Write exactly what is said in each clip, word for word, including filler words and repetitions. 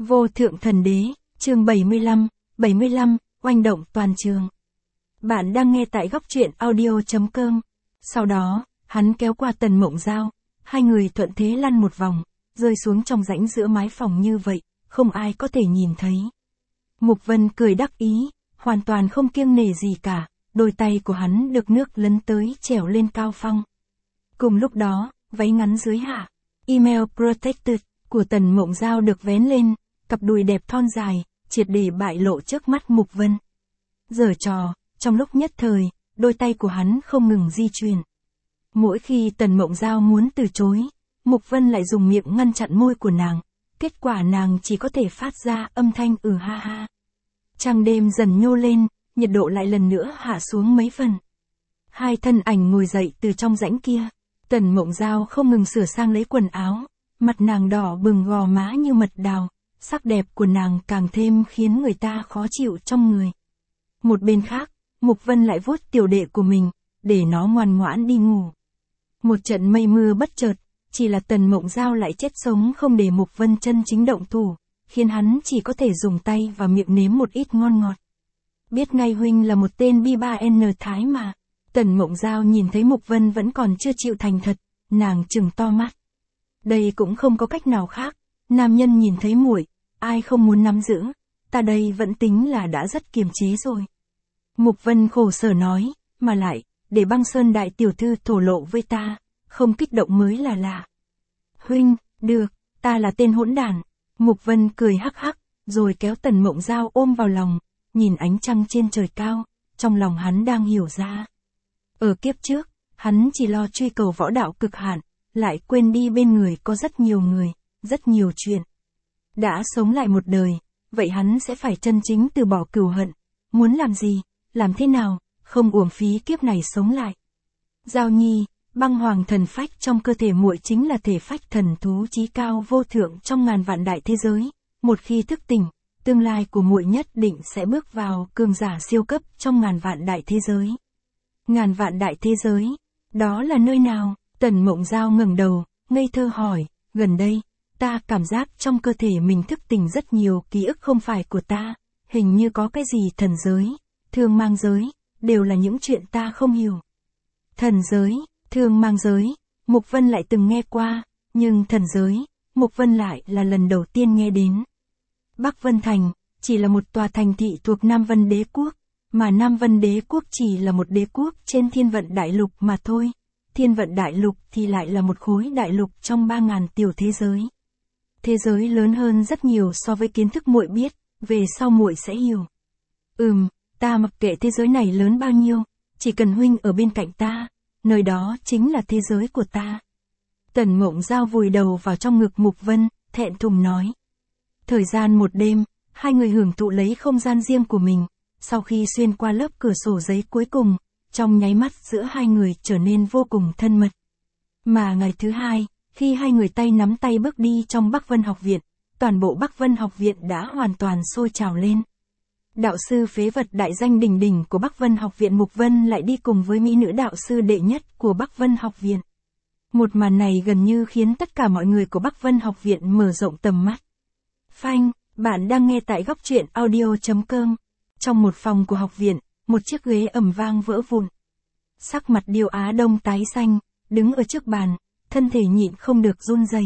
Vô thượng thần đế, chương bảy mươi lăm, bảy mươi lăm, oanh động toàn trường. Bạn đang nghe tại góc truyện audio chấm com. Sau đó, hắn kéo qua Tần Mộng Giao, hai người thuận thế lăn một vòng, rơi xuống trong rãnh giữa mái phòng như vậy, không ai có thể nhìn thấy. Mục Vân cười đắc ý, hoàn toàn không kiêng nể gì cả, đôi tay của hắn được nước lấn tới trèo lên cao phong. Cùng lúc đó, váy ngắn dưới hạ, email protected của Tần Mộng Giao được vén lên, cặp đùi đẹp thon dài, triệt để bại lộ trước mắt Mục Vân. Giở trò, trong lúc nhất thời, đôi tay của hắn không ngừng di chuyển. Mỗi khi Tần Mộng Giao muốn từ chối, Mục Vân lại dùng miệng ngăn chặn môi của nàng, kết quả nàng chỉ có thể phát ra âm thanh ừ ha ha. Trăng đêm dần nhô lên, nhiệt độ lại lần nữa hạ xuống mấy phần. Hai thân ảnh ngồi dậy từ trong rãnh kia, Tần Mộng Giao không ngừng sửa sang lấy quần áo, mặt nàng đỏ bừng gò má như mật đào, sắc đẹp của nàng càng thêm khiến người ta khó chịu trong người. Một bên khác, Mục Vân lại vuốt tiểu đệ của mình, để nó ngoan ngoãn đi ngủ. Một trận mây mưa bất chợt, chỉ là Tần Mộng Giao lại chết sống không để Mục Vân chân chính động thủ, khiến hắn chỉ có thể dùng tay và miệng nếm một ít ngon ngọt. Biết ngay huynh là một tên bi ba en thái mà. Tần Mộng Giao nhìn thấy Mục Vân vẫn còn chưa chịu thành thật, nàng trừng to mắt. Đây cũng không có cách nào khác, nam nhân nhìn thấy muội, ai không muốn nắm giữ, ta đây vẫn tính là đã rất kiềm chế rồi. Mục Vân khổ sở nói, mà lại, để Băng Sơn đại tiểu thư thổ lộ với ta, không kích động mới là lạ. Huynh, được, ta là tên hỗn đản. Mục Vân cười hắc hắc, rồi kéo Tần Mộng Giao ôm vào lòng, nhìn ánh trăng trên trời cao, trong lòng hắn đang hiểu ra. Ở kiếp trước, hắn chỉ lo truy cầu võ đạo cực hạn, lại quên đi bên người có rất nhiều người, rất nhiều chuyện. Đã sống lại một đời, vậy hắn sẽ phải chân chính từ bỏ cừu hận, muốn làm gì, làm thế nào, không uổng phí kiếp này sống lại. Giao Nhi, băng hoàng thần phách trong cơ thể muội chính là thể phách thần thú chí cao vô thượng trong ngàn vạn đại thế giới, một khi thức tỉnh, tương lai của muội nhất định sẽ bước vào cường giả siêu cấp trong ngàn vạn đại thế giới. Ngàn vạn đại thế giới, đó là nơi nào? Tần Mộng Giao ngẩng đầu, ngây thơ hỏi, gần đây, ta cảm giác trong cơ thể mình thức tỉnh rất nhiều ký ức không phải của ta, hình như có cái gì thần giới, thương mang giới, đều là những chuyện ta không hiểu. Thần giới, thương mang giới, Mục Vân lại từng nghe qua, nhưng thần giới, Mục Vân lại là lần đầu tiên nghe đến. Bắc Vân Thành, chỉ là một tòa thành thị thuộc Nam Vân Đế Quốc, mà Nam Vân Đế Quốc chỉ là một đế quốc trên thiên vận đại lục mà thôi. Thiên vận đại lục thì lại là một khối đại lục trong ba ngàn tiểu thế giới. Thế giới lớn hơn rất nhiều so với kiến thức muội biết, về sau muội sẽ hiểu. Ừm, ta mặc kệ thế giới này lớn bao nhiêu, chỉ cần huynh ở bên cạnh ta, nơi đó chính là thế giới của ta. Tần Mộng Giao vùi đầu vào trong ngực Mục Vân, thẹn thùng nói. Thời gian một đêm, hai người hưởng thụ lấy không gian riêng của mình, sau khi xuyên qua lớp cửa sổ giấy cuối cùng, trong nháy mắt giữa hai người trở nên vô cùng thân mật. Mà ngày thứ hai, khi hai người tay nắm tay bước đi trong Bắc Vân học viện, toàn bộ Bắc Vân học viện đã hoàn toàn sôi trào lên. Đạo sư phế vật đại danh đỉnh đỉnh của Bắc Vân học viện Mục Vân lại đi cùng với mỹ nữ đạo sư đệ nhất của Bắc Vân học viện. Một màn này gần như khiến tất cả mọi người của Bắc Vân học viện mở rộng tầm mắt. Phanh, bạn đang nghe tại góc truyện audio chấm com. Trong một phòng của học viện, một chiếc ghế ầm vang vỡ vụn. Sắc mặt Điêu Á Đông tái xanh, đứng ở trước bàn, thân thể nhịn không được run rẩy.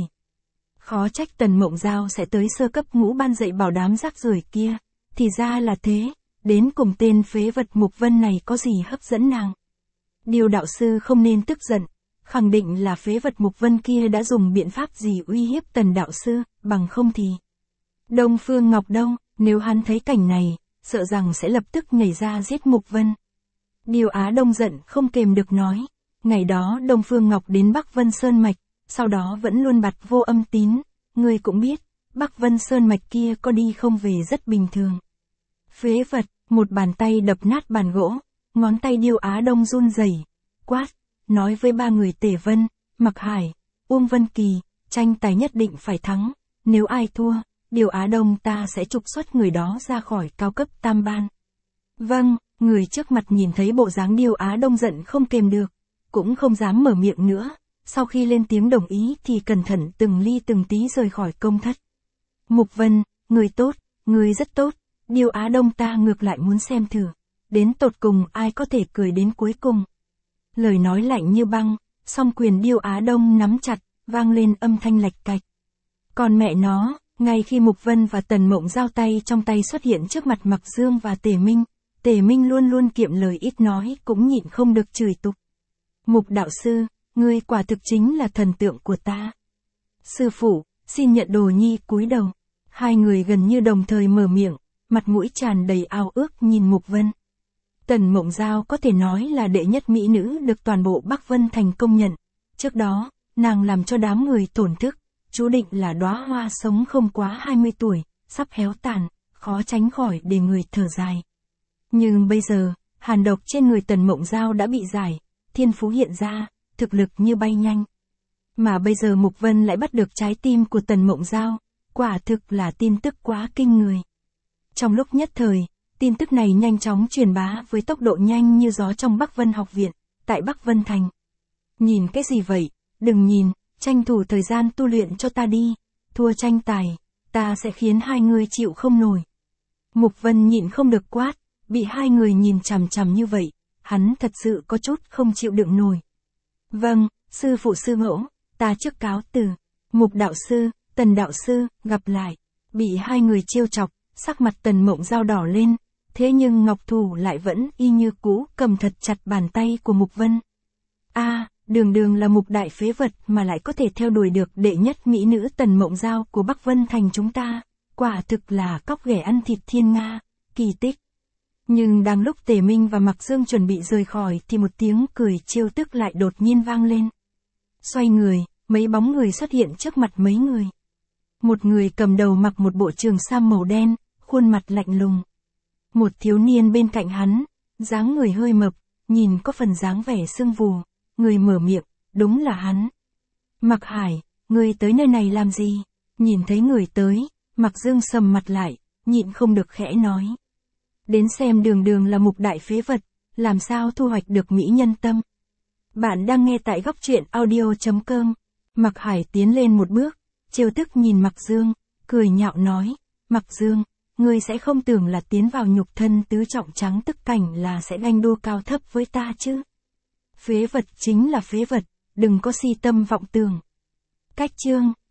Khó trách Tần Mộng Giao sẽ tới sơ cấp ngũ ban dạy bảo đám rác rưởi kia, thì ra là thế, đến cùng tên phế vật Mục Vân này có gì hấp dẫn nàng. Điêu đạo sư không nên tức giận, khẳng định là phế vật Mục Vân kia đã dùng biện pháp gì uy hiếp Tần đạo sư, bằng không thì. Đông Phương Ngọc đâu, nếu hắn thấy cảnh này, sợ rằng sẽ lập tức nhảy ra giết Mục Vân. Điêu Á Đông giận không kềm được nói, ngày đó Đông Phương Ngọc đến Bắc Vân Sơn Mạch, sau đó vẫn luôn bặt vô âm tín, ngươi cũng biết, Bắc Vân Sơn Mạch kia có đi không về rất bình thường. Phế vật, một bàn tay đập nát bàn gỗ, ngón tay Điêu Á Đông run rẩy, quát, nói với ba người Tề Vân, Mặc Hải, Uông Vân Kỳ, tranh tài nhất định phải thắng, nếu ai thua, Điêu Á Đông ta sẽ trục xuất người đó ra khỏi cao cấp tam ban. Vâng, người trước mặt nhìn thấy bộ dáng Điêu Á Đông giận không kềm được, cũng không dám mở miệng nữa, sau khi lên tiếng đồng ý thì cẩn thận từng ly từng tí rời khỏi công thất. Mục Vân, người tốt, người rất tốt, Điêu Á Đông ta ngược lại muốn xem thử, đến tột cùng ai có thể cười đến cuối cùng. Lời nói lạnh như băng, song quyền Điêu Á Đông nắm chặt, vang lên âm thanh lạch cạch. Còn mẹ nó, ngay khi Mục Vân và Tần Mộng Giao tay trong tay xuất hiện trước mặt Mặc Dương và Tề Minh, Tề Minh luôn luôn kiệm lời ít nói cũng nhịn không được chửi tục. Mục đạo sư, ngươi quả thực chính là thần tượng của ta. Sư phụ, xin nhận đồ nhi cúi đầu. Hai người gần như đồng thời mở miệng, mặt mũi tràn đầy ao ước nhìn Mục Vân. Tần Mộng Giao có thể nói là đệ nhất mỹ nữ được toàn bộ Bắc Vân Thành công nhận. Trước đó, nàng làm cho đám người tổn thức, chú định là đóa hoa sống không quá hai mươi tuổi, sắp héo tàn, khó tránh khỏi để người thở dài. Nhưng bây giờ, hàn độc trên người Tần Mộng Giao đã bị giải, thiên phú hiện ra, thực lực như bay nhanh. Mà bây giờ Mục Vân lại bắt được trái tim của Tần Mộng Giao, quả thực là tin tức quá kinh người. Trong lúc nhất thời, tin tức này nhanh chóng truyền bá với tốc độ nhanh như gió trong Bắc Vân học viện, tại Bắc Vân Thành. Nhìn cái gì vậy, đừng nhìn, tranh thủ thời gian tu luyện cho ta đi, thua tranh tài, ta sẽ khiến hai người chịu không nổi. Mục Vân nhịn không được quát, bị hai người nhìn chằm chằm như vậy, hắn thật sự có chút không chịu đựng nổi. Vâng, sư phụ sư mẫu, ta trước cáo từ. Mục đạo sư, Tần đạo sư, gặp lại. Bị hai người trêu chọc, sắc mặt Tần Mộng Giao đỏ lên, thế nhưng Ngọc Thủ lại vẫn y như cũ cầm thật chặt bàn tay của Mục Vân. A, à, đường đường là Mục đại phế vật mà lại có thể theo đuổi được đệ nhất mỹ nữ Tần Mộng Giao của Bắc Vân Thành chúng ta, quả thực là cóc ghẻ ăn thịt thiên nga, kỳ tích. Nhưng đang lúc Tề Minh và Mặc Dương chuẩn bị rời khỏi thì một tiếng cười trêu tức lại đột nhiên vang lên. Xoay người, mấy bóng người xuất hiện trước mặt mấy người. Một người cầm đầu mặc một bộ trường sam màu đen, khuôn mặt lạnh lùng. Một thiếu niên bên cạnh hắn, dáng người hơi mập, nhìn có phần dáng vẻ sưng vù, người mở miệng, đúng là hắn. Mặc Hải, người tới nơi này làm gì? Nhìn thấy người tới, Mặc Dương sầm mặt lại, nhịn không được khẽ nói. Đến xem đường đường là Mục đại phế vật, làm sao thu hoạch được mỹ nhân tâm. Bạn đang nghe tại góc truyện audio chấm com. Mặc Hải tiến lên một bước, trêu tức nhìn Mặc Dương, cười nhạo nói, Mặc Dương, ngươi sẽ không tưởng là tiến vào nhục thân tứ trọng trắng tức cảnh là sẽ ganh đua cao thấp với ta chứ. Phế vật chính là phế vật, đừng có si tâm vọng tưởng. Cách chương